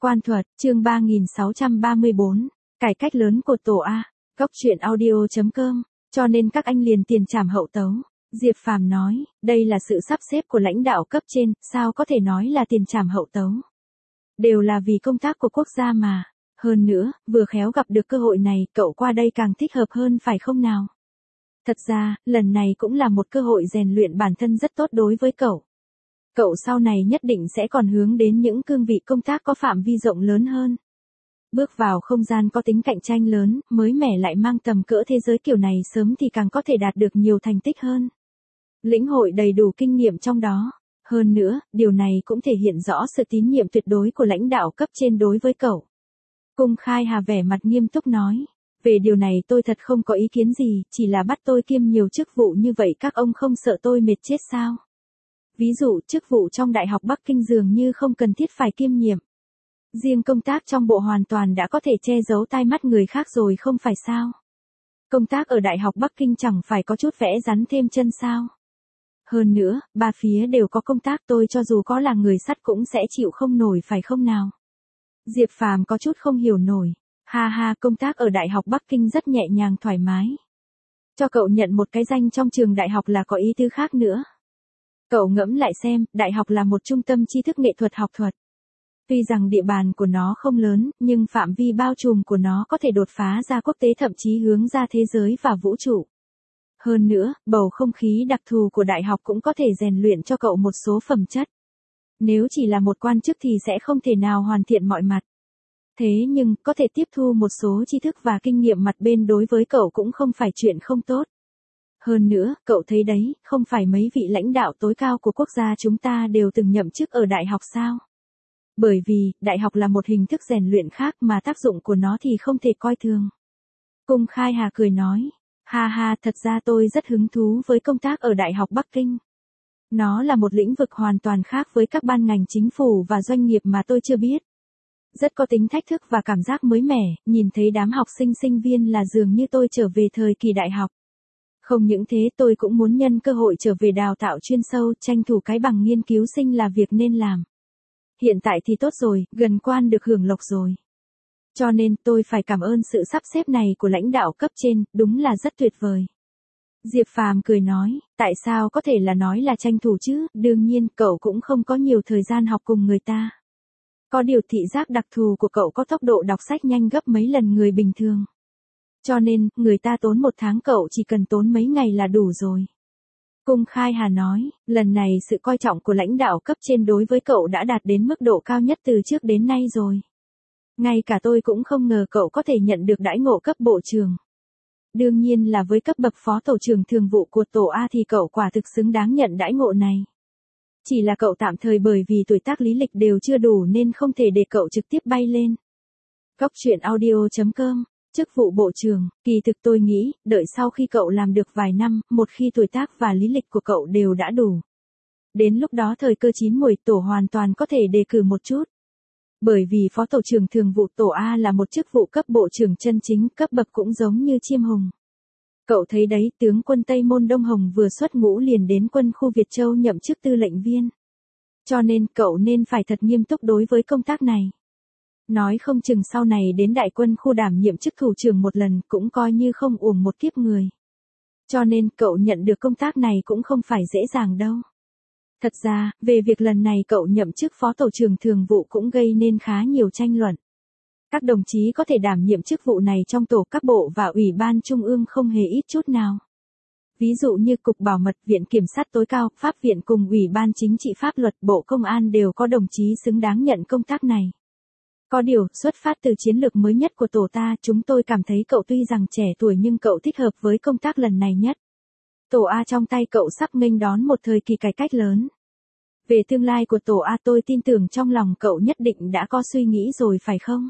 Quan thuật, chương 3634, cải cách lớn của tổ A, góc truyện audio.com, cho nên các anh liền tiền trảm hậu tấu. Diệp Phàm nói, đây là sự sắp xếp của lãnh đạo cấp trên, sao có thể nói là tiền trảm hậu tấu. Đều là vì công tác của quốc gia mà. Hơn nữa, vừa khéo gặp được cơ hội này, cậu qua đây càng thích hợp hơn phải không nào? Thật ra, lần này cũng là một cơ hội rèn luyện bản thân rất tốt đối với cậu. Cậu sau này nhất định sẽ còn hướng đến những cương vị công tác có phạm vi rộng lớn hơn. Bước vào không gian có tính cạnh tranh lớn, mới mẻ lại mang tầm cỡ thế giới kiểu này sớm thì càng có thể đạt được nhiều thành tích hơn. Lĩnh hội đầy đủ kinh nghiệm trong đó. Hơn nữa, điều này cũng thể hiện rõ sự tín nhiệm tuyệt đối của lãnh đạo cấp trên đối với cậu. Cung Khai Hà vẻ mặt nghiêm túc nói. Về điều này tôi thật không có ý kiến gì, chỉ là bắt tôi kiêm nhiều chức vụ như vậy các ông không sợ tôi mệt chết sao? Ví dụ, chức vụ trong Đại học Bắc Kinh dường như không cần thiết phải kiêm nhiệm. Riêng công tác trong bộ hoàn toàn đã có thể che giấu tai mắt người khác rồi không phải sao? Công tác ở Đại học Bắc Kinh chẳng phải có chút vẽ rắn thêm chân sao? Hơn nữa, ba phía đều có công tác tôi cho dù có là người sắt cũng sẽ chịu không nổi phải không nào? Diệp Phàm có chút không hiểu nổi. Ha ha, công tác ở Đại học Bắc Kinh rất nhẹ nhàng thoải mái. Cho cậu nhận một cái danh trong trường đại học là có ý tứ khác nữa. Cậu ngẫm lại xem, đại học là một trung tâm tri thức nghệ thuật học thuật. Tuy rằng địa bàn của nó không lớn, nhưng phạm vi bao trùm của nó có thể đột phá ra quốc tế thậm chí hướng ra thế giới và vũ trụ. Hơn nữa, bầu không khí đặc thù của đại học cũng có thể rèn luyện cho cậu một số phẩm chất. Nếu chỉ là một quan chức thì sẽ không thể nào hoàn thiện mọi mặt. Thế nhưng, có thể tiếp thu một số tri thức và kinh nghiệm mặt bên đối với cậu cũng không phải chuyện không tốt. Hơn nữa, cậu thấy đấy, không phải mấy vị lãnh đạo tối cao của quốc gia chúng ta đều từng nhậm chức ở đại học sao? Bởi vì, đại học là một hình thức rèn luyện khác mà tác dụng của nó thì không thể coi thường. Cung Khai Hà cười nói, ha ha, thật ra tôi rất hứng thú với công tác ở Đại học Bắc Kinh. Nó là một lĩnh vực hoàn toàn khác với các ban ngành chính phủ và doanh nghiệp mà tôi chưa biết. Rất có tính thách thức và cảm giác mới mẻ, nhìn thấy đám học sinh sinh viên là dường như tôi trở về thời kỳ đại học. Không những thế tôi cũng muốn nhân cơ hội trở về đào tạo chuyên sâu, tranh thủ cái bằng nghiên cứu sinh là việc nên làm. Hiện tại thì tốt rồi, gần quan được hưởng lộc rồi. Cho nên tôi phải cảm ơn sự sắp xếp này của lãnh đạo cấp trên, đúng là rất tuyệt vời. Diệp Phàm cười nói, tại sao có thể là nói là tranh thủ chứ, đương nhiên cậu cũng không có nhiều thời gian học cùng người ta. Có điều thị giác đặc thù của cậu có tốc độ đọc sách nhanh gấp mấy lần người bình thường. Cho nên, người ta tốn một tháng cậu chỉ cần tốn mấy ngày là đủ rồi. Cung Khai Hà nói, lần này sự coi trọng của lãnh đạo cấp trên đối với cậu đã đạt đến mức độ cao nhất từ trước đến nay rồi. Ngay cả tôi cũng không ngờ cậu có thể nhận được đãi ngộ cấp bộ trưởng. Đương nhiên là với cấp bậc phó tổ trưởng thường vụ của tổ A thì cậu quả thực xứng đáng nhận đãi ngộ này. Chỉ là cậu tạm thời bởi vì tuổi tác lý lịch đều chưa đủ nên không thể để cậu trực tiếp bay lên. Góc truyện audio.com, chức vụ bộ trưởng, kỳ thực tôi nghĩ, đợi sau khi cậu làm được vài năm, một khi tuổi tác và lý lịch của cậu đều đã đủ. Đến lúc đó thời cơ chín muồi tổ hoàn toàn có thể đề cử một chút. Bởi vì phó tổ trưởng thường vụ tổ A là một chức vụ cấp bộ trưởng chân chính, cấp bậc cũng giống như Chiêm Hùng. Cậu thấy đấy, tướng quân Tây Môn Đông Hồng vừa xuất ngũ liền đến quân khu Việt Châu nhậm chức tư lệnh viên. Cho nên, cậu nên phải thật nghiêm túc đối với công tác này. Nói không chừng sau này đến đại quân khu đảm nhiệm chức thủ trưởng một lần cũng coi như không uổng một kiếp người. Cho nên, cậu nhận được công tác này cũng không phải dễ dàng đâu. Thật ra, về việc lần này cậu nhậm chức phó tổ trưởng thường vụ cũng gây nên khá nhiều tranh luận. Các đồng chí có thể đảm nhiệm chức vụ này trong tổ các bộ và ủy ban trung ương không hề ít chút nào. Ví dụ như Cục Bảo mật, Viện Kiểm sát tối cao, Pháp viện cùng Ủy ban Chính trị Pháp luật, Bộ Công an đều có đồng chí xứng đáng nhận công tác này. Có điều, xuất phát từ chiến lược mới nhất của tổ ta, chúng tôi cảm thấy cậu tuy rằng trẻ tuổi nhưng cậu thích hợp với công tác lần này nhất. Tổ A trong tay cậu sắp nghênh đón một thời kỳ cải cách lớn. Về tương lai của tổ A tôi tin tưởng trong lòng cậu nhất định đã có suy nghĩ rồi phải không?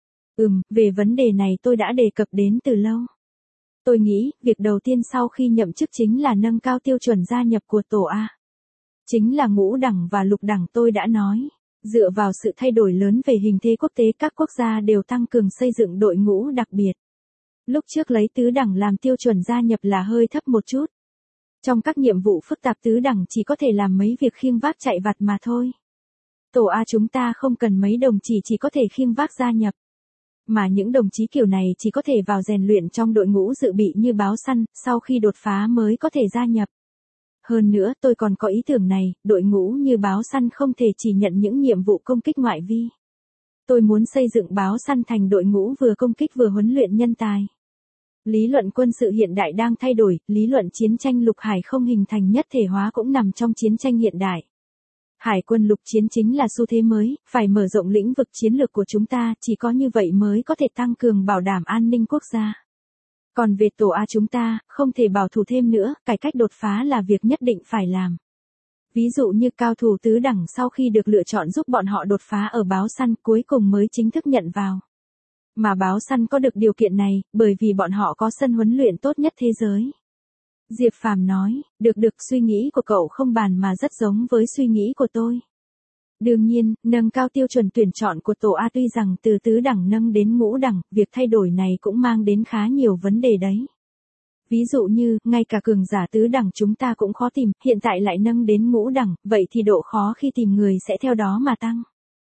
Về vấn đề này tôi đã đề cập đến từ lâu. Tôi nghĩ, việc đầu tiên sau khi nhậm chức chính là nâng cao tiêu chuẩn gia nhập của tổ A. Chính là ngũ đẳng và lục đẳng tôi đã nói. Dựa vào sự thay đổi lớn về hình thế quốc tế các quốc gia đều tăng cường xây dựng đội ngũ đặc biệt. Lúc trước lấy tứ đẳng làm tiêu chuẩn gia nhập là hơi thấp một chút. Trong các nhiệm vụ phức tạp tứ đẳng chỉ có thể làm mấy việc khiêng vác chạy vặt mà thôi. Tổ A chúng ta không cần mấy đồng chỉ có thể khiêng vác gia nhập. Mà những đồng chí kiểu này chỉ có thể vào rèn luyện trong đội ngũ dự bị như báo săn, sau khi đột phá mới có thể gia nhập. Hơn nữa tôi còn có ý tưởng này, đội ngũ như báo săn không thể chỉ nhận những nhiệm vụ công kích ngoại vi. Tôi muốn xây dựng báo săn thành đội ngũ vừa công kích vừa huấn luyện nhân tài. Lý luận quân sự hiện đại đang thay đổi, lý luận chiến tranh lục hải không hình thành nhất thể hóa cũng nằm trong chiến tranh hiện đại. Hải quân lục chiến chính là xu thế mới, phải mở rộng lĩnh vực chiến lược của chúng ta, chỉ có như vậy mới có thể tăng cường bảo đảm an ninh quốc gia. Còn về tổ A chúng ta, không thể bảo thủ thêm nữa, cải cách đột phá là việc nhất định phải làm. Ví dụ như cao thủ tứ đẳng sau khi được lựa chọn giúp bọn họ đột phá ở báo săn cuối cùng mới chính thức nhận vào. Mà báo săn có được điều kiện này, bởi vì bọn họ có sân huấn luyện tốt nhất thế giới. Diệp Phàm nói, được suy nghĩ của cậu không bàn mà rất giống với suy nghĩ của tôi. Đương nhiên, nâng cao tiêu chuẩn tuyển chọn của tổ A tuy rằng từ tứ đẳng nâng đến ngũ đẳng, việc thay đổi này cũng mang đến khá nhiều vấn đề đấy. Ví dụ như, ngay cả cường giả tứ đẳng chúng ta cũng khó tìm, hiện tại lại nâng đến ngũ đẳng, vậy thì độ khó khi tìm người sẽ theo đó mà tăng.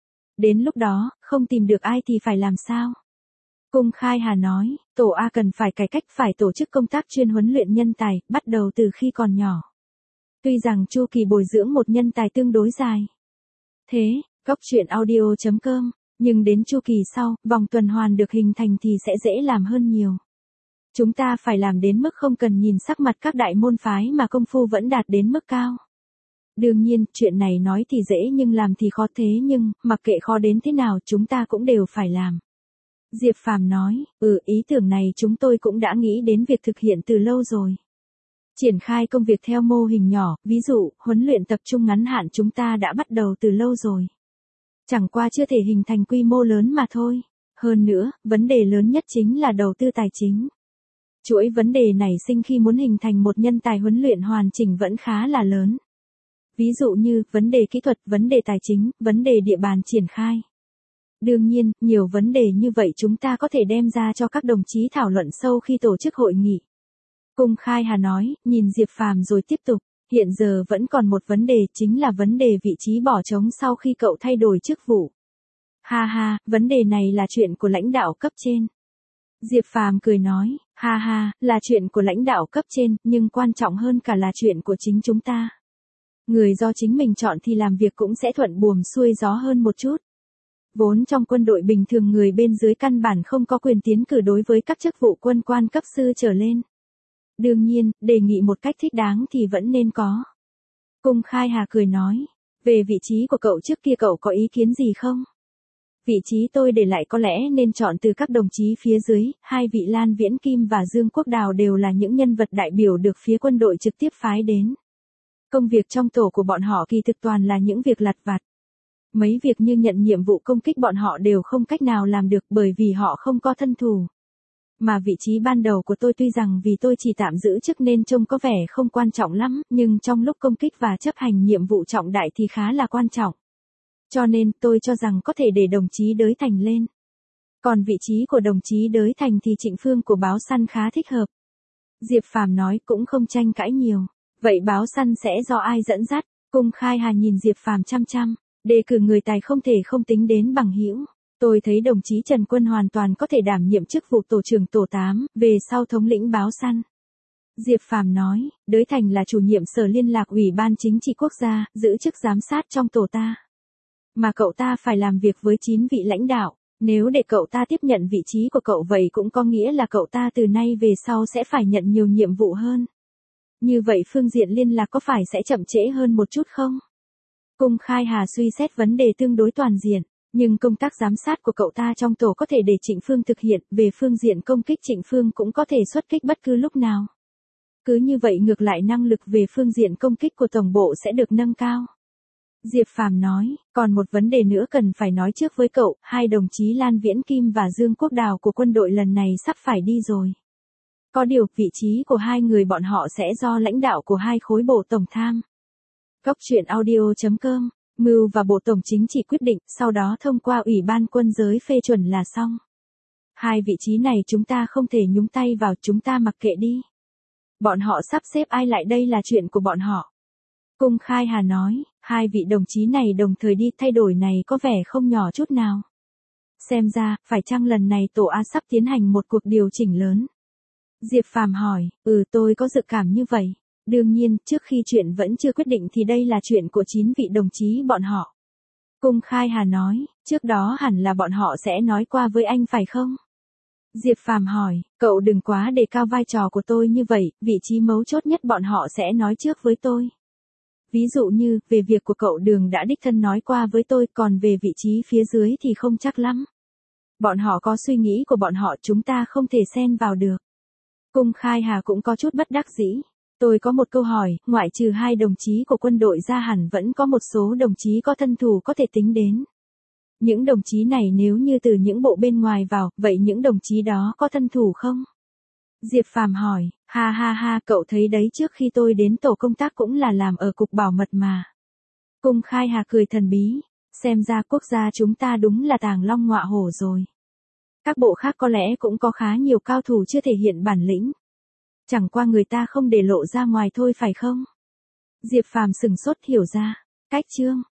Đến lúc đó, không tìm được ai thì phải làm sao? Cung Khai Hà nói, tổ A cần phải cải cách, phải tổ chức công tác chuyên huấn luyện nhân tài, bắt đầu từ khi còn nhỏ. Tuy rằng chu kỳ bồi dưỡng một nhân tài tương đối dài. Thế, Cóc Truyện Audio.com, nhưng đến chu kỳ sau, vòng tuần hoàn được hình thành thì sẽ dễ làm hơn nhiều. Chúng ta phải làm đến mức không cần nhìn sắc mặt các đại môn phái mà công phu vẫn đạt đến mức cao. Đương nhiên, chuyện này nói thì dễ nhưng làm thì khó, thế nhưng, mặc kệ khó đến thế nào chúng ta cũng đều phải làm. Diệp Phàm nói, ý tưởng này chúng tôi cũng đã nghĩ đến việc thực hiện từ lâu rồi. Triển khai công việc theo mô hình nhỏ, ví dụ, huấn luyện tập trung ngắn hạn chúng ta đã bắt đầu từ lâu rồi. Chẳng qua chưa thể hình thành quy mô lớn mà thôi. Hơn nữa, vấn đề lớn nhất chính là đầu tư tài chính. Chuỗi vấn đề nảy sinh khi muốn hình thành một nhân tài huấn luyện hoàn chỉnh vẫn khá là lớn. Ví dụ như, vấn đề kỹ thuật, vấn đề tài chính, vấn đề địa bàn triển khai. Đương nhiên, nhiều vấn đề như vậy chúng ta có thể đem ra cho các đồng chí thảo luận sâu khi tổ chức hội nghị. Cung Khai Hà nói, nhìn Diệp Phàm rồi tiếp tục, hiện giờ vẫn còn một vấn đề chính là vấn đề vị trí bỏ trống sau khi cậu thay đổi chức vụ. Ha ha, vấn đề này là chuyện của lãnh đạo cấp trên. Diệp Phàm cười nói, ha ha, là chuyện của lãnh đạo cấp trên, nhưng quan trọng hơn cả là chuyện của chính chúng ta. Người do chính mình chọn thì làm việc cũng sẽ thuận buồm xuôi gió hơn một chút. Vốn trong quân đội bình thường người bên dưới căn bản không có quyền tiến cử đối với các chức vụ quân quan cấp sư trở lên. Đương nhiên, đề nghị một cách thích đáng thì vẫn nên có. Cung Khai Hà cười nói, về vị trí của cậu trước kia cậu có ý kiến gì không? Vị trí tôi để lại có lẽ nên chọn từ các đồng chí phía dưới, hai vị Lan Viễn Kim và Dương Quốc Đào đều là những nhân vật đại biểu được phía quân đội trực tiếp phái đến. Công việc trong tổ của bọn họ kỳ thực toàn là những việc lặt vặt. Mấy việc như nhận nhiệm vụ công kích bọn họ đều không cách nào làm được bởi vì họ không có thân thủ. Mà vị trí ban đầu của tôi tuy rằng vì tôi chỉ tạm giữ chức nên trông có vẻ không quan trọng lắm, nhưng trong lúc công kích và chấp hành nhiệm vụ trọng đại thì khá là quan trọng. Cho nên tôi cho rằng có thể để đồng chí Đới Thành lên. Còn vị trí của đồng chí Đới Thành thì Trịnh Phương của báo săn khá thích hợp. Diệp Phàm nói cũng không tranh cãi nhiều. Vậy báo săn sẽ do ai dẫn dắt? Cung Khai Hà nhìn Diệp Phàm chăm chăm. Đề cử người tài không thể không tính đến bằng hữu. Tôi thấy đồng chí Trần Quân hoàn toàn có thể đảm nhiệm chức vụ tổ trưởng tổ 8, về sau thống lĩnh báo săn. Diệp Phàm nói, Đới Thành là chủ nhiệm sở liên lạc Ủy ban Chính trị Quốc gia, giữ chức giám sát trong tổ ta. Mà cậu ta phải làm việc với 9 vị lãnh đạo, nếu để cậu ta tiếp nhận vị trí của cậu vậy cũng có nghĩa là cậu ta từ nay về sau sẽ phải nhận nhiều nhiệm vụ hơn. Như vậy phương diện liên lạc có phải sẽ chậm trễ hơn một chút không? Cung Khai Hà suy xét vấn đề tương đối toàn diện, nhưng công tác giám sát của cậu ta trong tổ có thể để Trịnh Phương thực hiện, về phương diện công kích Trịnh Phương cũng có thể xuất kích bất cứ lúc nào. Cứ như vậy ngược lại năng lực về phương diện công kích của tổng bộ sẽ được nâng cao. Diệp Phàm nói, còn một vấn đề nữa cần phải nói trước với cậu, hai đồng chí Lan Viễn Kim và Dương Quốc Đào của quân đội lần này sắp phải đi rồi. Có điều, vị trí của hai người bọn họ sẽ do lãnh đạo của hai khối bộ tổng tham. Cóc Truyện Audio.com, Mưu và Bộ Tổng Chính trị quyết định, sau đó thông qua Ủy ban quân giới phê chuẩn là xong. Hai vị trí này chúng ta không thể nhúng tay vào, chúng ta mặc kệ đi. Bọn họ sắp xếp ai lại đây là chuyện của bọn họ. Cung Khai Hà nói, hai vị đồng chí này đồng thời đi, thay đổi này có vẻ không nhỏ chút nào. Xem ra, phải chăng lần này tổ A sắp tiến hành một cuộc điều chỉnh lớn? Diệp Phàm hỏi, tôi có dự cảm như vậy. Đương nhiên, trước khi chuyện vẫn chưa quyết định thì đây là chuyện của 9 vị đồng chí bọn họ. Cung Khai Hà nói, trước đó hẳn là bọn họ sẽ nói qua với anh phải không? Diệp Phàm hỏi, cậu đừng quá đề cao vai trò của tôi như vậy, vị trí mấu chốt nhất bọn họ sẽ nói trước với tôi. Ví dụ như, về việc của cậu Đường đã đích thân nói qua với tôi, còn về vị trí phía dưới thì không chắc lắm. Bọn họ có suy nghĩ của bọn họ, chúng ta không thể xen vào được. Cung Khai Hà cũng có chút bất đắc dĩ. Tôi có một câu hỏi, ngoại trừ 2 đồng chí của quân đội ra hẳn vẫn có một số đồng chí có thân thủ có thể tính đến. Những đồng chí này nếu như từ những bộ bên ngoài vào, vậy những đồng chí đó có thân thủ không? Diệp Phàm hỏi, ha ha ha, cậu thấy đấy, trước khi tôi đến tổ công tác cũng là làm ở cục bảo mật mà. Cung Khai Hà cười thần bí, xem ra quốc gia chúng ta đúng là tàng long ngọa hổ rồi. Các bộ khác có lẽ cũng có khá nhiều cao thủ chưa thể hiện bản lĩnh. Chẳng qua người ta không để lộ ra ngoài thôi phải không? Diệp Phàm sừng sốt hiểu ra. Cách chương